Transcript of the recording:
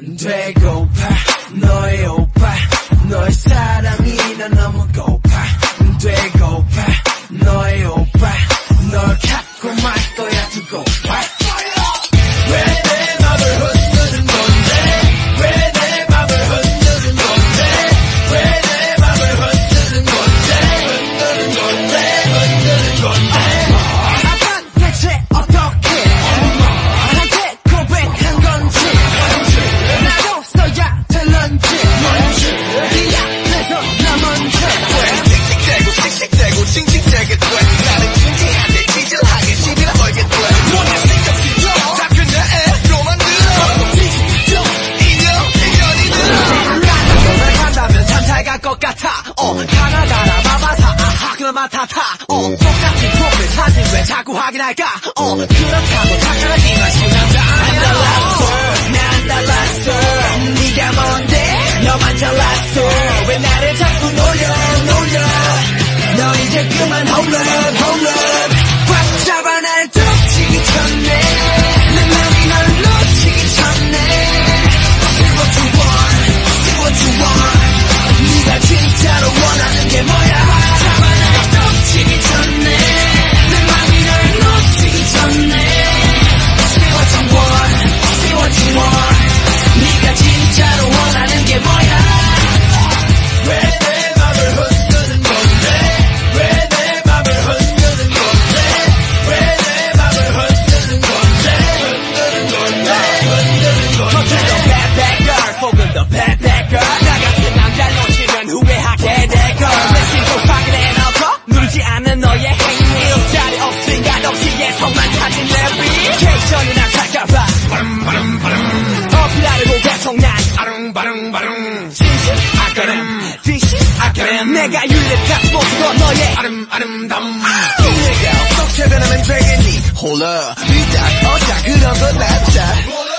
되고파 너의 오빠 너의 사랑이 난 너무 고파 되고파 너의 오빠 널 갖고 말 거야 두고 봐 왜 내 맘을 흔드는 건데 왜 내 맘을 흔드는 건데 왜 내 맘을 흔드는 건데 흔드는 건데 흔드는 건데 아빠 대체 어떻게 나한테 고백한 건지 나도 써야 될런지 네 앞에서 나 먼저 씩씩대고 씩씩대고 싱싱대게 돼 나는 진지한데 지질하게 시비를 걸게 돼 뭐냐 생각이 잡힌 내 애로만 들어 인연이 들어 너를 간다면 참 잘 갈 것 같아 가나다라 마바사 아하 그만 맡아타 똑같은 프로필 사진 왜 자꾸 확인할까 그렇다고 착각하기만 심한다 안 달랐어 난 달랐어 네가 뭔데 너만 잘났어 왜 나를 자꾸 놀려 너 이제 그만 홈런 꽉 잡아 날 덮치기 전에 내 맘이 널 놓치기 전에 See what you want 네가 진짜로 원하는 게 뭐야 잡아 날 덮치기 전에 내 맘이 널 놓치기 전에 See what you want 네가 진짜로 원하는 게 뭐야 왜 내 맘을 흔드는 건데 왜 내 맘을 흔드는 건데 왜 내 맘을 흔드는 건데 흔드는 건데 겉에도 bad bad girl 속은 bad bad girl 나 같은 남자를 놓치면 후회하게 될걸 내 신고 확인해놓고 누르지 않는 너의 행위 자리 없은 가독시에 속만 타진 내 리액션이 날 살까봐 어필하려고 계속 난 진실 아까름 뒷실 아까름 내가 윤리가 모습도 너의 아름다움 내가 어떻게 변하면 되겠니 홀라 위다 어짜 그런 건 낫자